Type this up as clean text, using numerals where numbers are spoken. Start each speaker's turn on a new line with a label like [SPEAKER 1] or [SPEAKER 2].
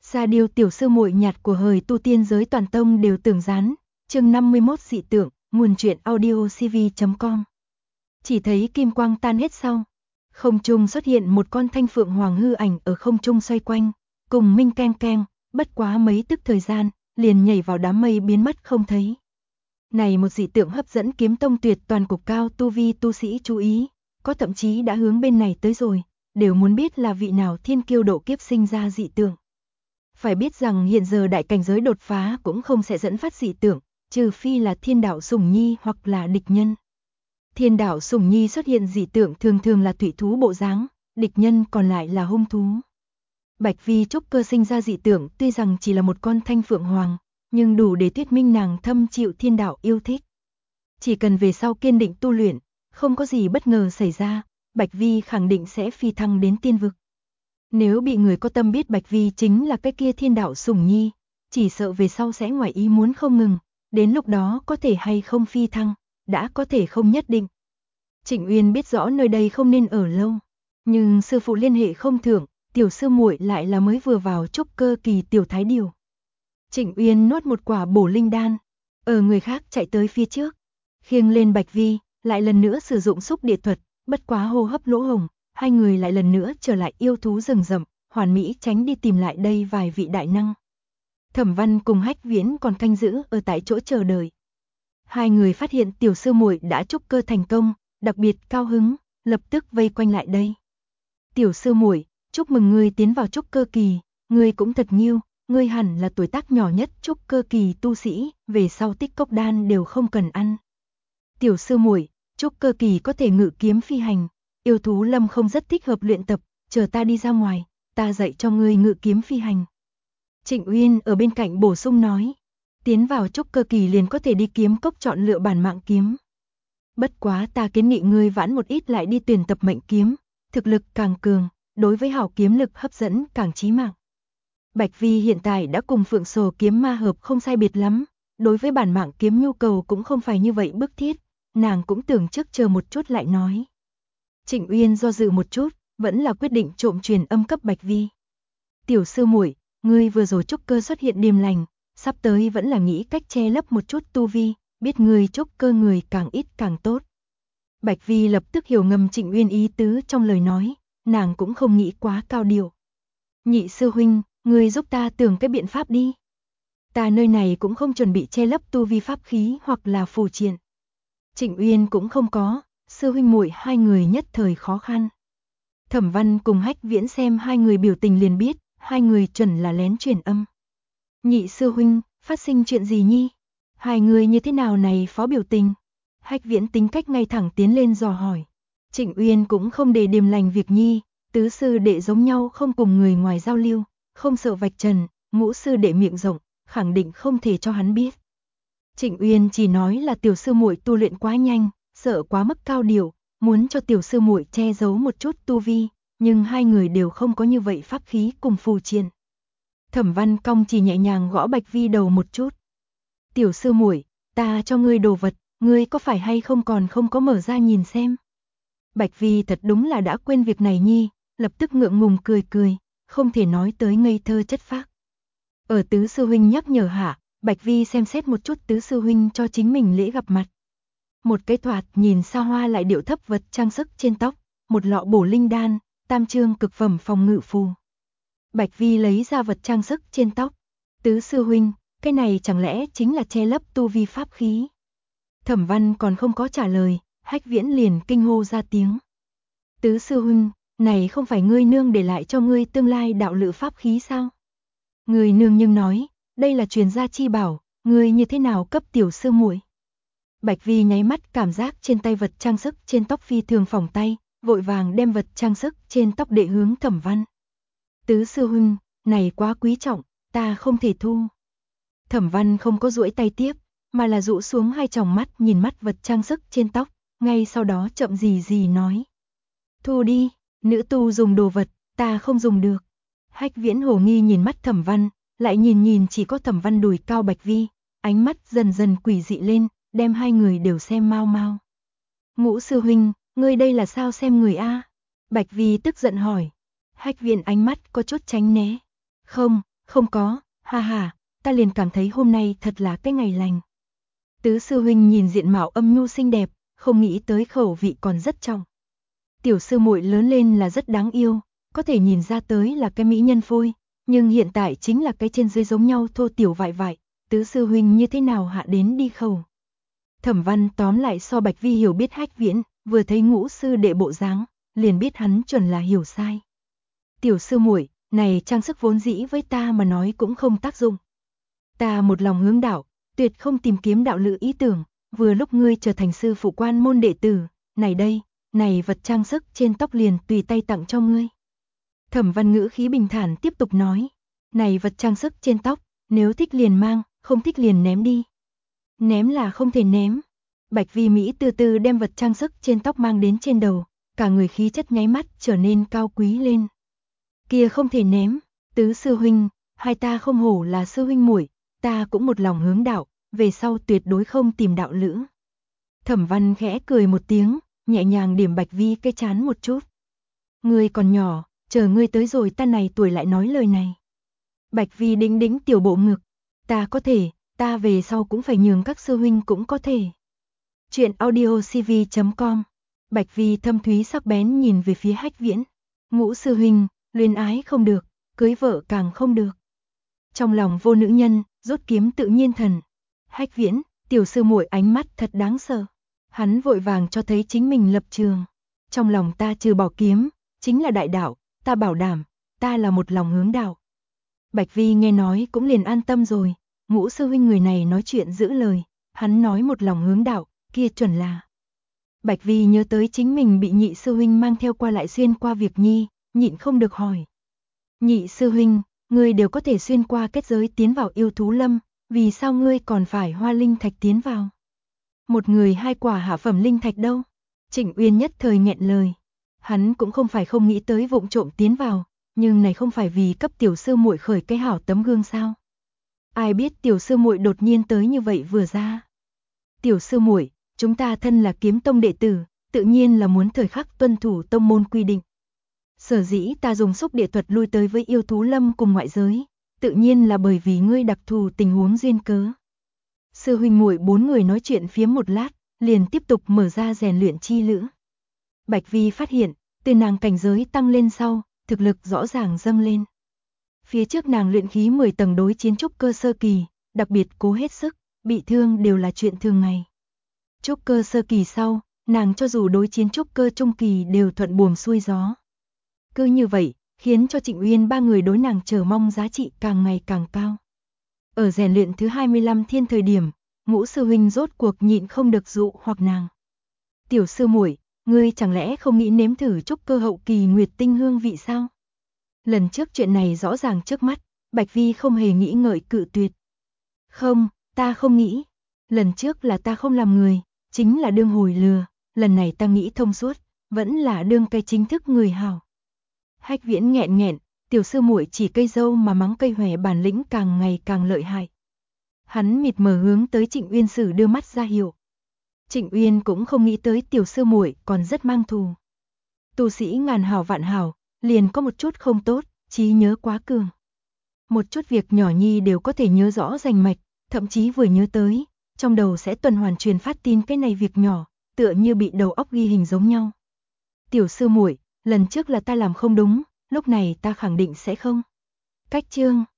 [SPEAKER 1] Sa Điêu tiểu sư muội nhạt của hời tu tiên giới toàn tông đều tưởng dán, chương 51 dị tượng, nguồn truyện audio cv.com. Chỉ thấy kim quang tan hết sau, không trung xuất hiện một con thanh phượng hoàng hư ảnh ở không trung xoay quanh, cùng minh keng keng, bất quá mấy tức thời gian, liền nhảy vào đám mây biến mất không thấy. Này một dị tượng hấp dẫn kiếm tông tuyệt toàn cục cao tu vi tu sĩ chú ý, có thậm chí đã hướng bên này tới rồi, đều muốn biết là vị nào thiên kiêu độ kiếp sinh ra dị tượng. Phải biết rằng hiện giờ đại cảnh giới đột phá cũng không sẽ dẫn phát dị tượng, trừ phi là thiên đạo Sủng Nhi hoặc là địch nhân. Thiên đạo Sủng Nhi xuất hiện dị tượng thường thường là thủy thú bộ dáng, địch nhân còn lại là hung thú. Bạch Vi trúc cơ sinh ra dị tượng tuy rằng chỉ là một con thanh phượng hoàng, nhưng đủ để thuyết minh nàng thâm chịu thiên đạo yêu thích. Chỉ cần về sau kiên định tu luyện, không có gì bất ngờ xảy ra, Bạch Vi khẳng định sẽ phi thăng đến tiên vực. Nếu bị người có tâm biết Bạch Vi chính là cái kia thiên đạo Sủng Nhi, chỉ sợ về sau sẽ ngoài ý muốn không ngừng, đến lúc đó có thể hay không phi thăng, đã có thể không nhất định. Trịnh Uyên biết rõ nơi đây không nên ở lâu, nhưng sư phụ liên hệ không thượng, tiểu sư muội lại là mới vừa vào trúc cơ kỳ tiểu thái điều. Trịnh Uyên nuốt một quả bổ linh đan, ở người khác chạy tới phía trước, khiêng lên Bạch Vi, lại lần nữa sử dụng xúc địa thuật, bất quá hô hấp lỗ hổng, hai người lại lần nữa trở lại yêu thú rừng rậm, hoàn mỹ tránh đi tìm lại đây vài vị đại năng. Thẩm Văn cùng Hách Viễn còn canh giữ ở tại chỗ chờ đợi. Hai người phát hiện tiểu sư muội đã trúc cơ thành công, đặc biệt cao hứng, lập tức vây quanh lại đây. Tiểu sư muội, chúc mừng ngươi tiến vào trúc cơ kỳ, ngươi cũng thật nhiêu, ngươi hẳn là tuổi tác nhỏ nhất trúc cơ kỳ tu sĩ, về sau tích cốc đan đều không cần ăn. Tiểu sư muội, trúc cơ kỳ có thể ngự kiếm phi hành, yêu thú lâm không rất thích hợp luyện tập, chờ ta đi ra ngoài, ta dạy cho ngươi ngự kiếm phi hành. Trịnh Uyên ở bên cạnh bổ sung nói, tiến vào trúc cơ kỳ liền có thể đi kiếm cốc chọn lựa bản mạng kiếm. Bất quá ta kiến nghị ngươi vãn một ít lại đi tuyển tập mệnh kiếm, thực lực càng cường, đối với hảo kiếm lực hấp dẫn càng chí mạng. Bạch Vi hiện tại đã cùng Phượng Sồ kiếm ma hợp không sai biệt lắm, đối với bản mạng kiếm nhu cầu cũng không phải như vậy bức thiết, nàng cũng tưởng trước chờ một chút lại nói. Trịnh Uyên do dự một chút, vẫn là quyết định trộm truyền âm cấp Bạch Vi. Tiểu sư muội, ngươi vừa rồi trúc cơ xuất hiện điềm lành, sắp tới vẫn là nghĩ cách che lấp một chút tu vi, biết ngươi trúc cơ người càng ít càng tốt. Bạch Vi lập tức hiểu ngầm Trịnh Uyên ý tứ trong lời nói, nàng cũng không nghĩ quá cao điệu. Nhị sư huynh, ngươi giúp ta tưởng cái biện pháp đi. Ta nơi này cũng không chuẩn bị che lấp tu vi pháp khí hoặc là phù triện. Trịnh Uyên cũng không có, sư huynh muội hai người nhất thời khó khăn. Thẩm Văn cùng Hách Viễn xem hai người biểu tình liền biết, hai người chuẩn là lén truyền âm. Nhị sư huynh, phát sinh chuyện gì nhi? Hai người như thế nào này phó biểu tình? Hách Viễn tính cách ngay thẳng tiến lên dò hỏi. Trịnh Uyên cũng không để điềm lành việc nhi, tứ sư đệ giống nhau không cùng người ngoài giao lưu, không sợ vạch trần, ngũ sư đệ miệng rộng, khẳng định không thể cho hắn biết. Trịnh Uyên chỉ nói là tiểu sư muội tu luyện quá nhanh, sợ quá mức cao điệu, muốn cho tiểu sư muội che giấu một chút tu vi, nhưng hai người đều không có như vậy pháp khí cùng phù triện. Thẩm Văn cong chỉ nhẹ nhàng gõ Bạch Vi đầu một chút. Tiểu sư muội, ta cho ngươi đồ vật, ngươi có phải hay không còn không có mở ra nhìn xem. Bạch Vi thật đúng là đã quên việc này nhi, lập tức ngượng ngùng cười cười, không thể nói tới ngây thơ chất phác. Ở tứ sư huynh nhắc nhở hạ, Bạch Vi xem xét một chút tứ sư huynh cho chính mình lễ gặp mặt. Một cái thoạt nhìn xa hoa lại điệu thấp vật trang sức trên tóc, một lọ bổ linh đan, tam chương cực phẩm phòng ngự phù. Bạch Vi lấy ra vật trang sức trên tóc. Tứ sư huynh, cái này chẳng lẽ chính là che lấp tu vi pháp khí? Thẩm Văn còn không có trả lời, Hách Viễn liền kinh hô ra tiếng. Tứ sư huynh, này không phải ngươi nương để lại cho ngươi tương lai đạo lự pháp khí sao? Người nương nhưng nói, đây là truyền gia chi bảo, ngươi như thế nào cấp tiểu sư muội? Bạch Vi nháy mắt cảm giác trên tay vật trang sức trên tóc phi thường phỏng tay, vội vàng đem vật trang sức trên tóc đệ hướng Thẩm Văn. Tứ sư huynh, này quá quý trọng, ta không thể thu. Thẩm Văn không có duỗi tay tiếp, mà là rũ xuống hai tròng mắt nhìn mắt vật trang sức trên tóc, ngay sau đó chậm gì gì nói. Thu đi, nữ tu dùng đồ vật, ta không dùng được. Hách Viễn hồ nghi nhìn mắt Thẩm Văn, lại nhìn chỉ có Thẩm Văn đùi cao Bạch Vi, ánh mắt dần dần quỷ dị lên, đem hai người đều xem mau mau. Ngũ sư huynh, ngươi đây là sao xem người a? Bạch Vi tức giận hỏi. Hách Viễn ánh mắt có chút tránh né. Không có, ha ha, ta liền cảm thấy hôm nay thật là cái ngày lành. Tứ sư huynh nhìn diện mạo âm nhu xinh đẹp, không nghĩ tới khẩu vị còn rất trọng. Tiểu sư muội lớn lên là rất đáng yêu, có thể nhìn ra tới là cái mỹ nhân phôi, nhưng hiện tại chính là cái trên dưới giống nhau thô tiểu vại vại, tứ sư huynh như thế nào hạ đến đi khẩu. Thẩm Văn tóm lại so Bạch Vi hiểu biết Hách Viễn, vừa thấy ngũ sư đệ bộ dáng, liền biết hắn chuẩn là hiểu sai. Tiểu sư muội, này trang sức vốn dĩ với ta mà nói cũng không tác dụng. Ta một lòng hướng đạo, tuyệt không tìm kiếm đạo lữ ý tưởng, vừa lúc ngươi trở thành sư phụ quan môn đệ tử, này đây, này vật trang sức trên tóc liền tùy tay tặng cho ngươi. Thẩm Văn ngữ khí bình thản tiếp tục nói, này vật trang sức trên tóc, nếu thích liền mang, không thích liền ném đi. Ném là không thể ném. Bạch Vi Mỹ từ từ đem vật trang sức trên tóc mang đến trên đầu, cả người khí chất nháy mắt trở nên cao quý lên. Kia không thể ném, tứ sư huynh, hai ta không hổ là sư huynh muội, ta cũng một lòng hướng đạo, về sau tuyệt đối không tìm đạo lữ. Thẩm Văn khẽ cười một tiếng, nhẹ nhàng điểm Bạch Vi cái chán một chút. Ngươi còn nhỏ, chờ ngươi tới rồi ta này tuổi lại nói lời này. Bạch Vi đĩnh đĩnh tiểu bộ ngực, ta có thể, ta về sau cũng phải nhường các sư huynh cũng có thể. Chuyện audiocv.com. Bạch Vi thâm thúy sắc bén nhìn về phía Hách Viễn. Ngũ sư huynh, luyến ái không được, cưới vợ càng không được. Trong lòng vô nữ nhân, rút kiếm tự nhiên thần. Hách Viễn, tiểu sư muội ánh mắt thật đáng sợ. Hắn vội vàng cho thấy chính mình lập trường. Trong lòng ta trừ bỏ kiếm, chính là đại đạo, ta bảo đảm, ta là một lòng hướng đạo. Bạch Vi nghe nói cũng liền an tâm rồi, ngũ sư huynh người này nói chuyện giữ lời, hắn nói một lòng hướng đạo, kia chuẩn là. Bạch Vi nhớ tới chính mình bị nhị sư huynh mang theo qua lại xuyên qua việc nhi, nhịn không được hỏi. Nhị sư huynh, ngươi đều có thể xuyên qua kết giới tiến vào yêu thú lâm, vì sao ngươi còn phải hoa linh thạch tiến vào? Một người hai quả hạ phẩm linh thạch đâu? Trịnh Uyên nhất thời nghẹn lời. Hắn cũng không phải không nghĩ tới vụng trộm tiến vào, nhưng này không phải vì cấp tiểu sư muội khởi cái hảo tấm gương sao? Ai biết tiểu sư muội đột nhiên tới như vậy vừa ra. Tiểu sư muội, chúng ta thân là kiếm tông đệ tử, tự nhiên là muốn thời khắc tuân thủ tông môn quy định. Sở dĩ ta dùng xúc địa thuật lui tới với yêu thú lâm cùng ngoại giới, tự nhiên là bởi vì ngươi đặc thù tình huống duyên cớ. Sư huynh muội bốn người nói chuyện phiếm một lát, liền tiếp tục mở ra rèn luyện chi lữ. Bạch Vi phát hiện, từ nàng cảnh giới tăng lên sau, thực lực rõ ràng dâng lên. Phía trước nàng luyện khí 10 tầng đối chiến trúc cơ sơ kỳ, đặc biệt cố hết sức, bị thương đều là chuyện thường ngày. Trúc cơ sơ kỳ sau, nàng cho dù đối chiến trúc cơ trung kỳ đều thuận buồm xuôi gió. Cứ như vậy, khiến cho Trịnh Uyên ba người đối nàng chờ mong giá trị càng ngày càng cao. Ở rèn luyện thứ 25 thiên thời điểm, ngũ sư huynh rốt cuộc nhịn không được dụ hoặc nàng. Tiểu sư muội, ngươi chẳng lẽ không nghĩ nếm thử trúc cơ hậu kỳ nguyệt tinh hương vị sao? Lần trước chuyện này rõ ràng trước mắt, Bạch Vi không hề nghĩ ngợi cự tuyệt. Không, ta không nghĩ. Lần trước là ta không làm người, chính là đương hồi lừa, lần này ta nghĩ thông suốt, vẫn là đương cây chính thức người hảo. Hách Viễn nghẹn nghẹn, tiểu sư muội chỉ cây dâu mà mắng cây hòe bản lĩnh càng ngày càng lợi hại. Hắn mịt mờ hướng tới Trịnh Uyên sử đưa mắt ra hiệu. Trịnh Uyên cũng không nghĩ tới tiểu sư muội còn rất mang thù. Tu sĩ ngàn hảo vạn hảo, liền có một chút không tốt, trí nhớ quá cường. Một chút việc nhỏ nhi đều có thể nhớ rõ rành mạch, thậm chí vừa nhớ tới, trong đầu sẽ tuần hoàn truyền phát tin cái này việc nhỏ, tựa như bị đầu óc ghi hình giống nhau. Tiểu sư muội, lần trước là ta làm không đúng, lúc này ta khẳng định sẽ không. Cách chương